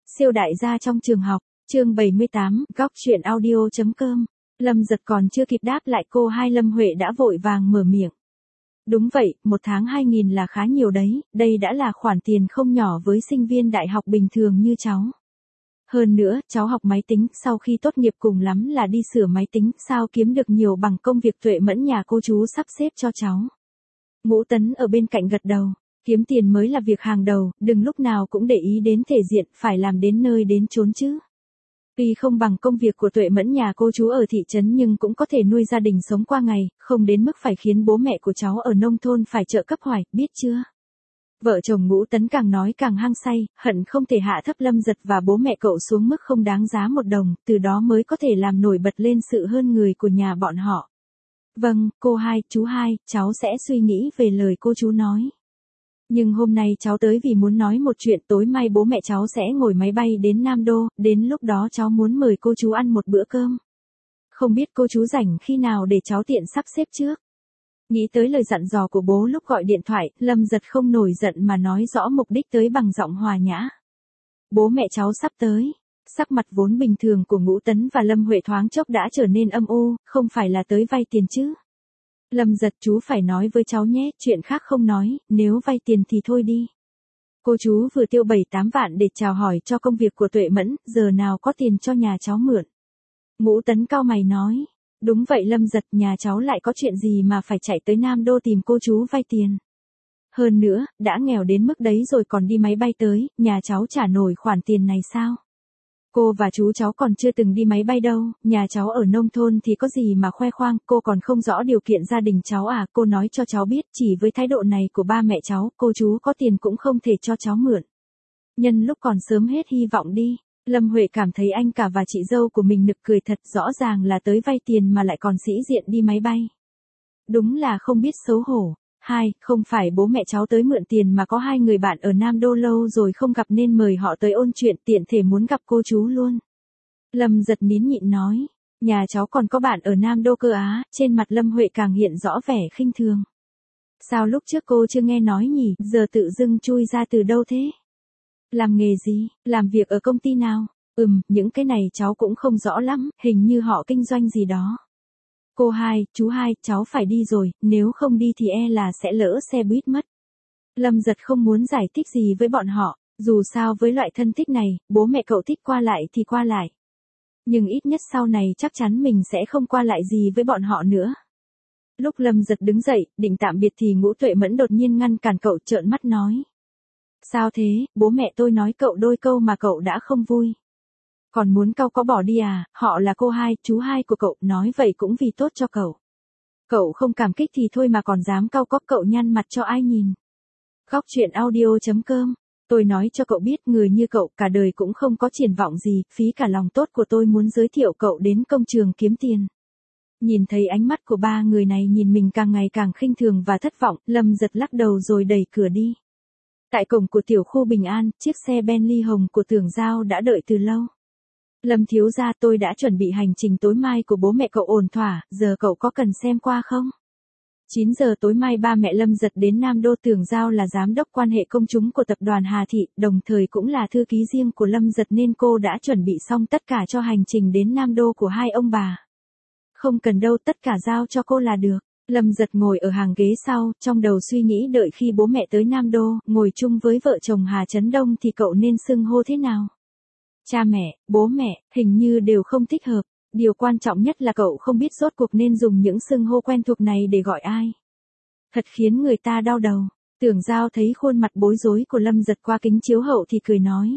Siêu đại gia trong trường học, chương 78, góc truyện audio.com. Lâm Giật còn chưa kịp đáp lại cô hai, Lâm Huệ đã vội vàng mở miệng. Đúng vậy, 1 tháng 2.000 là khá nhiều đấy, đây đã là khoản tiền không nhỏ với sinh viên đại học bình thường như cháu. Hơn nữa, cháu học máy tính, sau khi tốt nghiệp cùng lắm là đi sửa máy tính, sao kiếm được nhiều bằng công việc Tuệ Mẫn nhà cô chú sắp xếp cho cháu. Ngũ Tấn ở bên cạnh gật đầu. Kiếm tiền mới là việc hàng đầu, đừng lúc nào cũng để ý đến thể diện, phải làm đến nơi đến chốn chứ. Tuy không bằng công việc của Tuệ Mẫn nhà cô chú ở thị trấn nhưng cũng có thể nuôi gia đình sống qua ngày, không đến mức phải khiến bố mẹ của cháu ở nông thôn phải trợ cấp hoài, biết chưa? Vợ chồng Ngũ Tấn càng nói càng hăng say, hận không thể hạ thấp Lâm Giật và bố mẹ cậu xuống mức không đáng giá một đồng, từ đó mới có thể làm nổi bật lên sự hơn người của nhà bọn họ. Vâng, cô hai, chú hai, cháu sẽ suy nghĩ về lời cô chú nói. Nhưng hôm nay cháu tới vì muốn nói một chuyện, tối mai bố mẹ cháu sẽ ngồi máy bay đến Nam Đô, đến lúc đó cháu muốn mời cô chú ăn một bữa cơm. Không biết cô chú rảnh khi nào để cháu tiện sắp xếp trước. Nghĩ tới lời dặn dò của bố lúc gọi điện thoại, Lâm Giật không nổi giận mà nói rõ mục đích tới bằng giọng hòa nhã. Bố mẹ cháu sắp tới. Sắc mặt vốn bình thường của Ngũ Tấn và Lâm Huệ thoáng chốc đã trở nên âm u, không phải là tới vay tiền chứ. Lâm Giật, chú phải nói với cháu nhé, chuyện khác không nói, nếu vay tiền thì thôi đi. Cô chú vừa tiêu 7-8 vạn để chào hỏi cho công việc của Tuệ Mẫn, giờ nào có tiền cho nhà cháu mượn. Ngũ Tấn cau mày nói, đúng vậy Lâm Giật, nhà cháu lại có chuyện gì mà phải chạy tới Nam Đô tìm cô chú vay tiền. Hơn nữa, đã nghèo đến mức đấy rồi còn đi máy bay tới, nhà cháu trả nổi khoản tiền này sao? Cô và chú cháu còn chưa từng đi máy bay đâu, nhà cháu ở nông thôn thì có gì mà khoe khoang, cô còn không rõ điều kiện gia đình cháu à, cô nói cho cháu biết, chỉ với thái độ này của ba mẹ cháu, cô chú có tiền cũng không thể cho cháu mượn. Nhân lúc còn sớm hết hy vọng đi. Lâm Huệ cảm thấy anh cả và chị dâu của mình nực cười thật, rõ ràng là tới vay tiền mà lại còn sĩ diện đi máy bay. Đúng là không biết xấu hổ. Hai, không phải bố mẹ cháu tới mượn tiền mà có 2 người bạn ở Nam Đô lâu rồi không gặp nên mời họ tới ôn chuyện, tiện thể muốn gặp cô chú luôn. Lâm Giật nín nhịn nói, nhà cháu còn có bạn ở Nam Đô cơ á, trên mặt Lâm Huệ càng hiện rõ vẻ khinh thường. Sao lúc trước cô chưa nghe nói nhỉ, giờ tự dưng chui ra từ đâu thế? Làm nghề gì, làm việc ở công ty nào? Những cái này cháu cũng không rõ lắm, hình như họ kinh doanh gì đó. Cô hai, chú hai, cháu phải đi rồi, nếu không đi thì e là sẽ lỡ xe buýt mất. Lâm Giật không muốn giải thích gì với bọn họ, dù sao với loại thân thích này, bố mẹ cậu thích qua lại thì qua lại. Nhưng ít nhất sau này chắc chắn mình sẽ không qua lại gì với bọn họ nữa. Lúc Lâm Giật đứng dậy, định tạm biệt thì Ngũ Tuệ Mẫn đột nhiên ngăn cản cậu, trợn mắt nói. Sao thế, bố mẹ tôi nói cậu đôi câu mà cậu đã không vui. Còn muốn cau có bỏ đi à, họ là cô hai, chú hai của cậu, nói vậy cũng vì tốt cho cậu. Cậu không cảm kích thì thôi mà còn dám cau có, cậu nhăn mặt cho ai nhìn. Góc truyện audio.com, tôi nói cho cậu biết, người như cậu cả đời cũng không có triển vọng gì, phí cả lòng tốt của tôi muốn giới thiệu cậu đến công trường kiếm tiền. Nhìn thấy ánh mắt của 3 người này nhìn mình càng ngày càng khinh thường và thất vọng, Lâm Giật lắc đầu rồi đẩy cửa đi. Tại cổng của tiểu khu Bình An, chiếc xe Bentley hồng của Tưởng Giao đã đợi từ lâu. Lâm thiếu gia, tôi đã chuẩn bị hành trình tối mai của bố mẹ cậu ổn thỏa, giờ cậu có cần xem qua không? 9 giờ tối mai ba mẹ Lâm Giật đến Nam Đô. Tưởng Giao là giám đốc quan hệ công chúng của tập đoàn Hà Thị, đồng thời cũng là thư ký riêng của Lâm Giật nên cô đã chuẩn bị xong tất cả cho hành trình đến Nam Đô của hai ông bà. Không cần đâu, tất cả giao cho cô là được. Lâm Giật ngồi ở hàng ghế sau, trong đầu suy nghĩ đợi khi bố mẹ tới Nam Đô, ngồi chung với vợ chồng Hà Chấn Đông thì cậu nên xưng hô thế nào? Cha mẹ, bố mẹ, hình như đều không thích hợp. Điều quan trọng nhất là cậu không biết rốt cuộc nên dùng những xưng hô quen thuộc này để gọi ai. Thật khiến người ta đau đầu. Tưởng Giao thấy khuôn mặt bối rối của Lâm Giật qua kính chiếu hậu thì cười nói.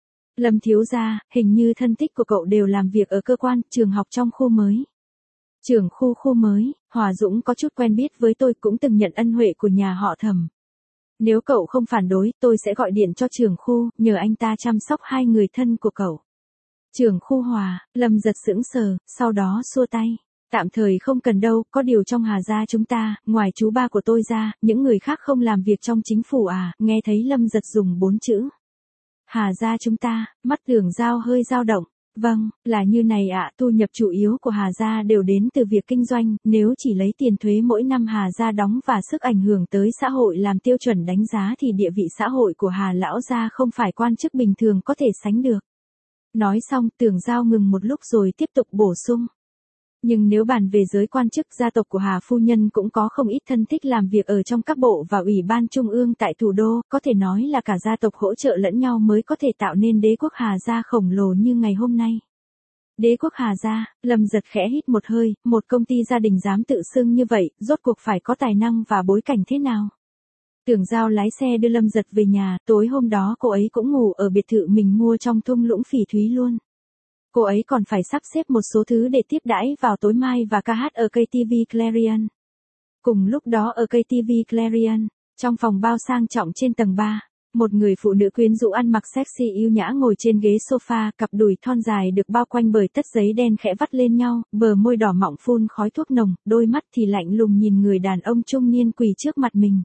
Lâm thiếu gia, hình như thân thích của cậu đều làm việc ở cơ quan, trường học trong khu mới. Trưởng khu mới, Hòa Dũng có chút quen biết với tôi, cũng từng nhận ân huệ của nhà họ Thẩm. Nếu cậu không phản đối, tôi sẽ gọi điện cho trưởng khu, nhờ anh ta chăm sóc 2 người thân của cậu. Trưởng khu Hòa, Lâm Giật sững sờ, sau đó xua tay. Tạm thời không cần đâu, có điều trong Hà gia chúng ta, ngoài chú ba của tôi ra, những người khác không làm việc trong chính phủ à, nghe thấy Lâm Giật dùng 4 chữ. Hà gia chúng ta, mắt Tưởng Giao hơi dao động. Vâng, là như này ạ, thu nhập chủ yếu của Hà Gia đều đến từ việc kinh doanh, nếu chỉ lấy tiền thuế mỗi năm Hà Gia đóng và sức ảnh hưởng tới xã hội làm tiêu chuẩn đánh giá thì địa vị xã hội của Hà Lão Gia không phải quan chức bình thường có thể sánh được. Nói xong, Tưởng Giao ngừng một lúc rồi tiếp tục bổ sung. Nhưng nếu bàn về giới quan chức, gia tộc của Hà Phu Nhân cũng có không ít thân thích làm việc ở trong các bộ và ủy ban trung ương tại thủ đô, có thể nói là cả gia tộc hỗ trợ lẫn nhau mới có thể tạo nên đế quốc Hà Gia khổng lồ như ngày hôm nay. Đế quốc Hà Gia, Lâm Giật khẽ hít một hơi, một công ty gia đình dám tự xưng như vậy, rốt cuộc phải có tài năng và bối cảnh thế nào? Tưởng Giao lái xe đưa Lâm Giật về nhà, tối hôm đó cô ấy cũng ngủ ở biệt thự mình mua trong thung lũng Phỉ Thúy luôn. Cô ấy còn phải sắp xếp một số thứ để tiếp đãi vào tối mai và ca hát ở KTV Clarion. Cùng lúc đó ở KTV Clarion, trong phòng bao sang trọng trên tầng 3, một người phụ nữ quyến rũ ăn mặc sexy yêu nhã ngồi trên ghế sofa, cặp đùi thon dài được bao quanh bởi tất giấy đen khẽ vắt lên nhau, bờ môi đỏ mọng phun khói thuốc nồng, đôi mắt thì lạnh lùng nhìn người đàn ông trung niên quỳ trước mặt mình.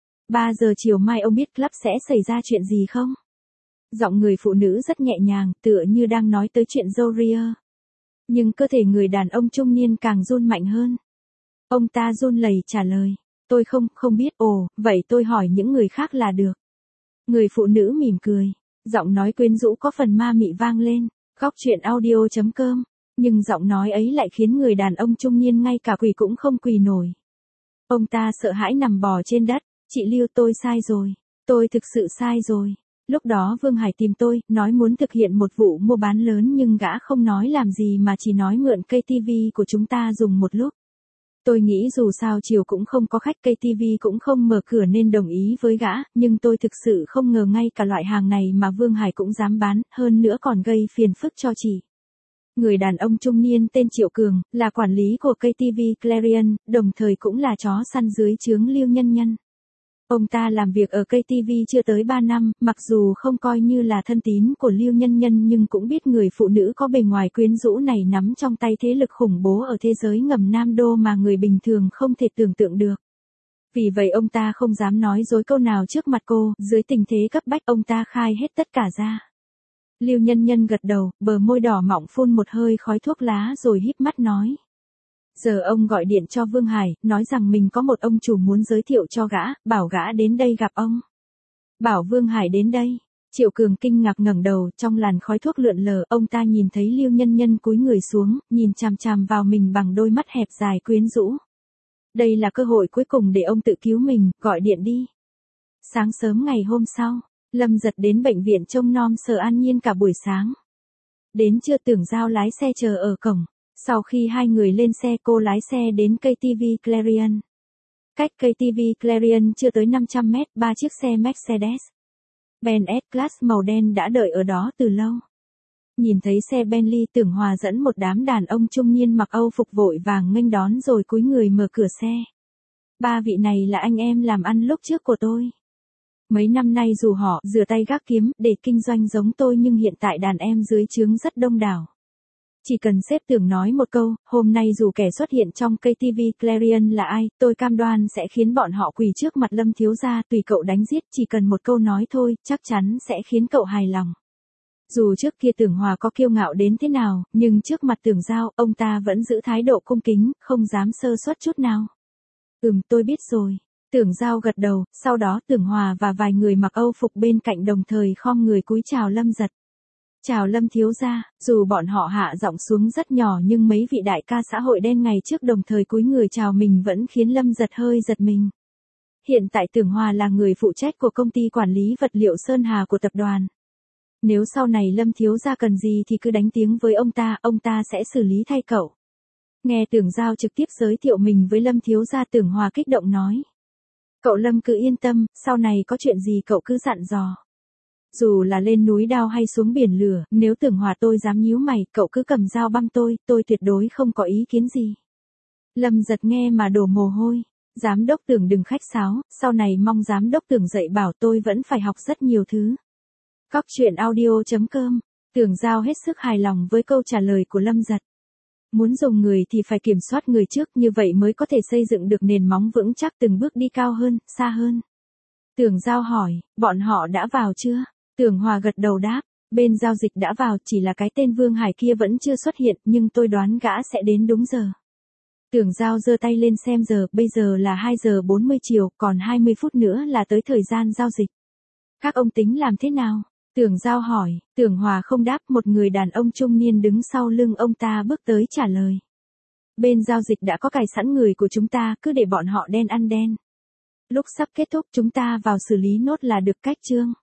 3 giờ chiều mai ông biết club sẽ xảy ra chuyện gì không? Giọng người phụ nữ rất nhẹ nhàng, tựa như đang nói tới chuyện Zoria. Nhưng cơ thể người đàn ông trung niên càng run mạnh hơn. Ông ta run lẩy trả lời. Tôi không biết. Ồ, vậy tôi hỏi những người khác là được. Người phụ nữ mỉm cười. Giọng nói quyến rũ có phần ma mị vang lên. Góc truyện audio.com. Nhưng giọng nói ấy lại khiến người đàn ông trung niên ngay cả quỳ cũng không quỳ nổi. Ông ta sợ hãi nằm bò trên đất. Chị Lưu, tôi sai rồi. Tôi thực sự sai rồi. Lúc đó Vương Hải tìm tôi, nói muốn thực hiện một vụ mua bán lớn nhưng gã không nói làm gì mà chỉ nói mượn KTV của chúng ta dùng một lúc. Tôi nghĩ dù sao chiều cũng không có khách, KTV cũng không mở cửa nên đồng ý với gã, nhưng tôi thực sự không ngờ ngay cả loại hàng này mà Vương Hải cũng dám bán, hơn nữa còn gây phiền phức cho chị. Người đàn ông trung niên tên Triệu Cường, là quản lý của KTV Clarion, đồng thời cũng là chó săn dưới trướng Lưu Nhân Nhân. Ông ta làm việc ở KTV chưa tới 3 năm, mặc dù không coi như là thân tín của Lưu Nhân Nhân nhưng cũng biết người phụ nữ có bề ngoài quyến rũ này nắm trong tay thế lực khủng bố ở thế giới ngầm Nam Đô mà người bình thường không thể tưởng tượng được. Vì vậy ông ta không dám nói dối câu nào trước mặt cô, dưới tình thế cấp bách ông ta khai hết tất cả ra. Lưu Nhân Nhân gật đầu, bờ môi đỏ mọng phun một hơi khói thuốc lá rồi híp mắt nói. Giờ ông gọi điện cho Vương Hải, nói rằng mình có một ông chủ muốn giới thiệu cho gã, bảo gã đến đây gặp ông. Bảo Vương Hải đến đây. Triệu Cường kinh ngạc ngẩng đầu, trong làn khói thuốc lượn lờ, ông ta nhìn thấy Lưu Nhân Nhân cúi người xuống, nhìn chằm chằm vào mình bằng đôi mắt hẹp dài quyến rũ. Đây là cơ hội cuối cùng để ông tự cứu mình, gọi điện đi. Sáng sớm ngày hôm sau, Lâm Giật đến bệnh viện trông nom Sở An Nhiên cả buổi sáng. Đến trưa Tưởng Giao lái xe chờ ở cổng. Sau khi hai người lên xe cô lái xe đến KTV Clarion. Cách KTV Clarion chưa tới 500 mét, 3 chiếc xe Mercedes-Benz S-Class màu đen đã đợi ở đó từ lâu. Nhìn thấy xe Bentley, Tưởng Hòa dẫn một đám đàn ông trung niên mặc Âu phục vội vàng nghênh đón rồi cúi người mở cửa xe. 3 vị này là anh em làm ăn lúc trước của tôi. Mấy năm nay dù họ rửa tay gác kiếm để kinh doanh giống tôi nhưng hiện tại đàn em dưới trướng rất đông đảo. Chỉ cần sếp Tưởng nói một câu, hôm nay dù kẻ xuất hiện trong KTV Clarion là ai, tôi cam đoan sẽ khiến bọn họ quỳ trước mặt Lâm thiếu gia, tùy cậu đánh giết, chỉ cần một câu nói thôi, chắc chắn sẽ khiến cậu hài lòng. Dù trước kia Tưởng Hòa có kiêu ngạo đến thế nào, nhưng trước mặt Tưởng Giao, ông ta vẫn giữ thái độ cung kính, không dám sơ suất chút nào. Tôi biết rồi. Tưởng Giao gật đầu, sau đó Tưởng Hòa và vài người mặc Âu phục bên cạnh đồng thời khom người cúi chào Lâm Giật. Chào Lâm thiếu gia, dù bọn họ hạ giọng xuống rất nhỏ nhưng mấy vị đại ca xã hội đen ngày trước đồng thời cúi người chào mình vẫn khiến Lâm Giật hơi giật mình. Hiện tại Tưởng Hòa là người phụ trách của công ty quản lý vật liệu Sơn Hà của tập đoàn. Nếu sau này Lâm thiếu gia cần gì thì cứ đánh tiếng với ông ta sẽ xử lý thay cậu. Nghe Tưởng Giao trực tiếp giới thiệu mình với Lâm thiếu gia, Tưởng Hòa kích động nói. Cậu Lâm cứ yên tâm, sau này có chuyện gì cậu cứ dặn dò. Dù là lên núi đao hay xuống biển lửa, nếu Tưởng Hòa tôi dám nhíu mày, cậu cứ cầm dao băm tôi tuyệt đối không có ý kiến gì. Lâm Giật nghe mà đổ mồ hôi. Giám đốc Tưởng đừng khách sáo, sau này mong giám đốc Tưởng dạy bảo tôi vẫn phải học rất nhiều thứ. Góc truyện audio.com. Tưởng Giao hết sức hài lòng với câu trả lời của Lâm Giật. Muốn dùng người thì phải kiểm soát người trước, như vậy mới có thể xây dựng được nền móng vững chắc từng bước đi cao hơn, xa hơn. Tưởng Giao hỏi, bọn họ đã vào chưa? Tưởng Hòa gật đầu đáp, Bên giao dịch đã vào, chỉ là cái tên Vương Hải kia vẫn chưa xuất hiện, nhưng tôi đoán gã sẽ đến đúng giờ. Tưởng Giao giơ tay lên xem giờ, bây giờ là 2 giờ 40 chiều, còn 20 phút nữa là tới thời gian giao dịch. Các ông tính làm thế nào? Tưởng Giao hỏi, Tưởng Hòa không đáp, một người đàn ông trung niên đứng sau lưng ông ta bước tới trả lời. Bên giao dịch đã có cài sẵn người của chúng ta, cứ để bọn họ đen ăn đen. Lúc sắp kết thúc chúng ta vào xử lý nốt là được. Cách chương